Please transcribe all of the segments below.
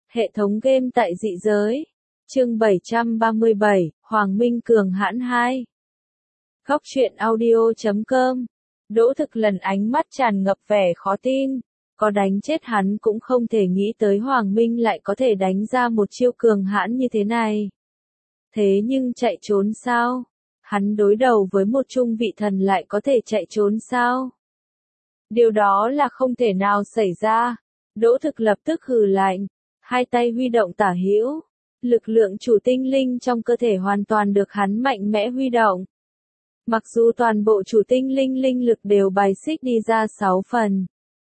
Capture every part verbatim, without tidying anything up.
Hệ thống game tại dị giới. Chương bảy trăm ba mươi bảy, Hoàng Minh cường hãn hai. Góc truyện audio chấm com. Đỗ Thực lần ánh mắt tràn ngập vẻ khó tin. Có đánh chết hắn cũng không thể nghĩ tới Hoàng Minh lại có thể đánh ra một chiêu cường hãn như thế này. Thế nhưng chạy trốn sao? Hắn đối đầu với một trung vị thần lại có thể chạy trốn sao? Điều đó là không thể nào xảy ra. Đỗ Thực lập tức hừ lạnh, hai tay huy động tả hữu. Lực lượng chủ tinh linh trong cơ thể hoàn toàn được hắn mạnh mẽ huy động. Mặc dù toàn bộ chủ tinh linh linh lực đều bài xích đi ra sáu phần.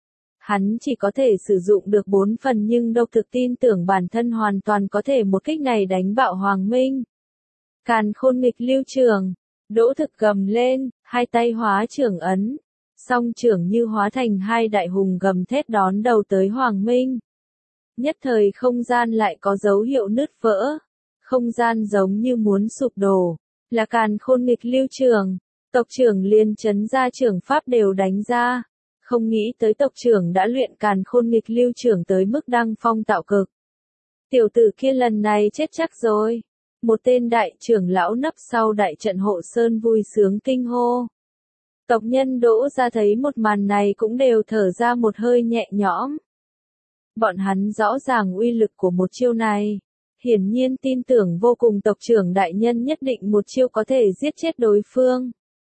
Hắn chỉ có thể sử dụng được bốn phần nhưng Đỗ Thực tin tưởng bản thân hoàn toàn có thể một kích này đánh bạo Hoàng Minh. Càn khôn nghịch lưu trường. Đỗ Thực gầm lên, hai tay hóa trưởng ấn. Song trưởng như hóa thành hai đại hùng gầm thét đón đầu tới Hoàng Minh. Nhất thời không gian lại có dấu hiệu nứt vỡ. Không gian giống như muốn sụp đổ. Là càn khôn nghịch lưu trường. Tộc trưởng liền chấn ra trưởng pháp đều đánh ra. Không nghĩ tới tộc trưởng đã luyện càn khôn nghịch lưu trường tới mức đăng phong tạo cực. Tiểu tử kia lần này chết chắc rồi. Một tên đại trưởng lão nấp sau đại trận hộ sơn vui sướng kinh hô. Tộc nhân Đỗ ra thấy một màn này cũng đều thở ra một hơi nhẹ nhõm. Bọn hắn rõ ràng uy lực của một chiêu này. Hiển nhiên tin tưởng vô cùng tộc trưởng đại nhân nhất định một chiêu có thể giết chết đối phương.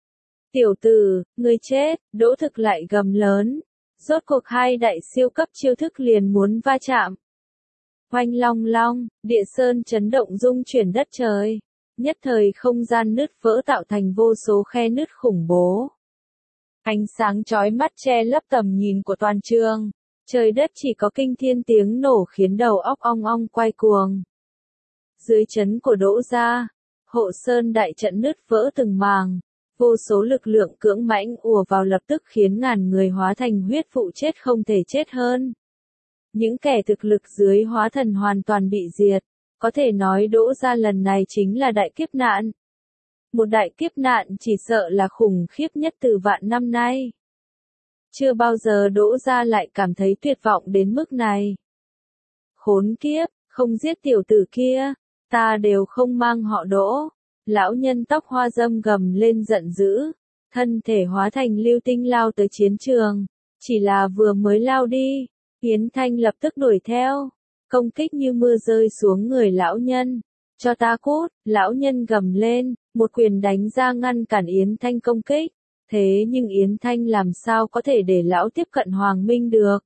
Tiểu tử, ngươi chết, Đỗ Thực lại gầm lớn. Rốt cuộc hai đại siêu cấp chiêu thức liền muốn va chạm. Oanh long long, địa sơn chấn động rung chuyển đất trời. Nhất thời không gian nứt vỡ tạo thành vô số khe nứt khủng bố. Ánh sáng chói mắt che lấp tầm nhìn của toàn trường. Trời đất chỉ có kinh thiên tiếng nổ khiến đầu óc ong ong quay cuồng. Dưới chấn của Đỗ gia, hộ sơn đại trận nứt vỡ từng màng. Vô số lực lượng cưỡng mãnh ùa vào lập tức khiến ngàn người hóa thành huyết phụ chết không thể chết hơn. Những kẻ thực lực dưới hóa thần hoàn toàn bị diệt. Có thể nói Đỗ gia lần này chính là đại kiếp nạn. Một đại kiếp nạn chỉ sợ là khủng khiếp nhất từ vạn năm nay. Chưa bao giờ Đỗ gia lại cảm thấy tuyệt vọng đến mức này. Khốn kiếp, không giết tiểu tử kia, ta đều không mang họ Đỗ. Lão nhân tóc hoa râm gầm lên giận dữ, thân thể hóa thành lưu tinh lao tới chiến trường. Chỉ là vừa mới lao đi, Yến Thanh lập tức đuổi theo, công kích như mưa rơi xuống người lão nhân. Cho ta cút, lão nhân gầm lên, một quyền đánh ra ngăn cản Yến Thanh công kích. Thế nhưng Yến Thanh làm sao có thể để lão tiếp cận Hoàng Minh được.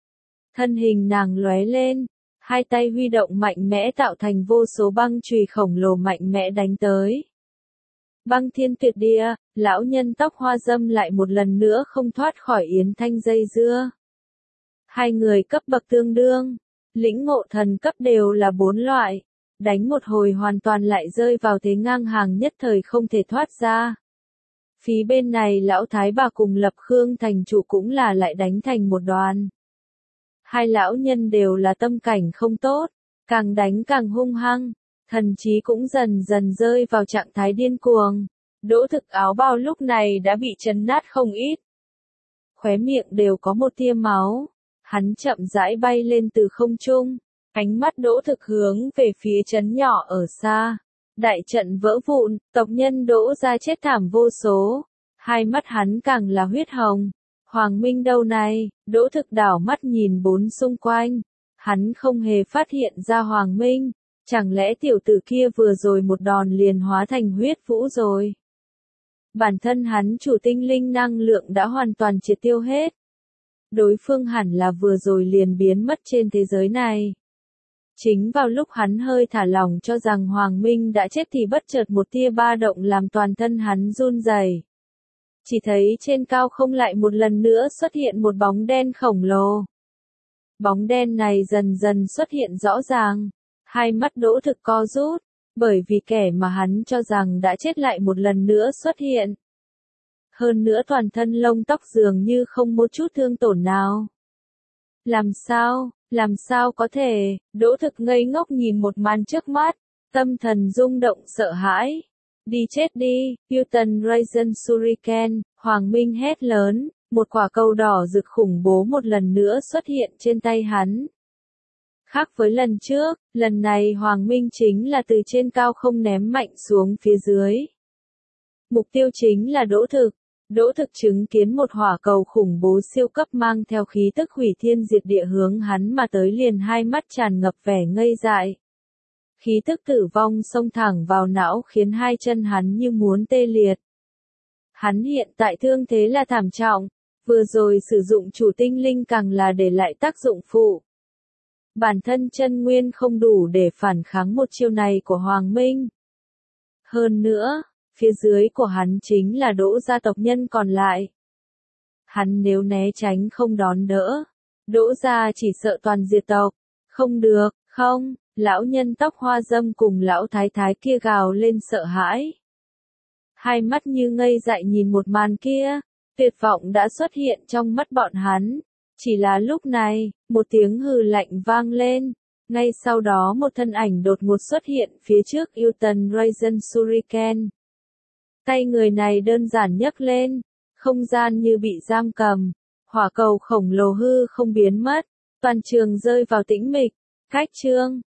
Thân hình nàng lóe lên, hai tay huy động mạnh mẽ tạo thành vô số băng chùy khổng lồ mạnh mẽ đánh tới. Băng thiên tuyệt địa, lão nhân tóc hoa râm lại một lần nữa không thoát khỏi Yến Thanh dây dưa. Hai người cấp bậc tương đương, lĩnh ngộ thần cấp đều là bốn loại. Đánh một hồi hoàn toàn lại rơi vào thế ngang hàng nhất thời không thể thoát ra. Phía bên này lão thái bà cùng Lập Khương thành chủ cũng là lại đánh thành một đoàn. Hai lão nhân đều là tâm cảnh không tốt, càng đánh càng hung hăng, thần trí cũng dần dần rơi vào trạng thái điên cuồng. Đỗ Thực áo bào lúc này đã bị chấn nát không ít. Khóe miệng đều có một tia máu, hắn chậm rãi bay lên từ không trung. Ánh mắt Đỗ Thực hướng về phía trấn nhỏ ở xa. Đại trận vỡ vụn, tộc nhân Đỗ gia chết thảm vô số. Hai mắt hắn càng là huyết hồng. Hoàng Minh đâu này? Đỗ Thực đảo mắt nhìn bốn xung quanh. Hắn không hề phát hiện ra Hoàng Minh. Chẳng lẽ tiểu tử kia vừa rồi một đòn liền hóa thành huyết vũ rồi? Bản thân hắn chủ tinh linh năng lượng đã hoàn toàn triệt tiêu hết. Đối phương hẳn là vừa rồi liền biến mất trên thế giới này. Chính vào lúc hắn hơi thả lỏng cho rằng Hoàng Minh đã chết thì bất chợt một tia ba động làm toàn thân hắn run rẩy. Chỉ thấy trên cao không lại một lần nữa xuất hiện một bóng đen khổng lồ. Bóng đen này dần dần xuất hiện rõ ràng. Hai mắt Đỗ Thực co rút, bởi vì kẻ mà hắn cho rằng đã chết lại một lần nữa xuất hiện. Hơn nữa toàn thân lông tóc dường như không một chút thương tổn nào. Làm sao? Làm sao có thể? Đỗ Thực ngây ngốc nhìn một màn trước mắt, tâm thần rung động sợ hãi. Đi chết đi, Newton Raisin Shuriken, Hoàng Minh hét lớn, một quả cầu đỏ rực khủng bố một lần nữa xuất hiện trên tay hắn. Khác với lần trước, lần này Hoàng Minh chính là từ trên cao không ném mạnh xuống phía dưới. Mục tiêu chính là Đỗ Thực. Đỗ Thực chứng kiến một hỏa cầu khủng bố siêu cấp mang theo khí tức hủy thiên diệt địa hướng hắn mà tới, liền hai mắt tràn ngập vẻ ngây dại. Khí tức tử vong xông thẳng vào não khiến hai chân hắn như muốn tê liệt. Hắn hiện tại thương thế là thảm trọng, vừa rồi sử dụng chủ tinh linh càng là để lại tác dụng phụ. Bản thân chân nguyên không đủ để phản kháng một chiêu này của Hoàng Minh. Hơn nữa, phía dưới của hắn chính là Đỗ gia tộc nhân còn lại. Hắn nếu né tránh không đón đỡ, Đỗ gia chỉ sợ toàn diệt tộc. Không được, không, lão nhân tóc hoa râm cùng lão thái thái kia gào lên sợ hãi. Hai mắt như ngây dại nhìn một màn kia, tuyệt vọng đã xuất hiện trong mắt bọn hắn. Chỉ là lúc này, một tiếng hừ lạnh vang lên. Ngay sau đó một thân ảnh đột ngột xuất hiện phía trước Uton Raisin Shuriken. Tay người này đơn giản nhấc lên, không gian như bị giam cầm, hỏa cầu khổng lồ hư không biến mất, toàn trường rơi vào tĩnh mịch. Cách chương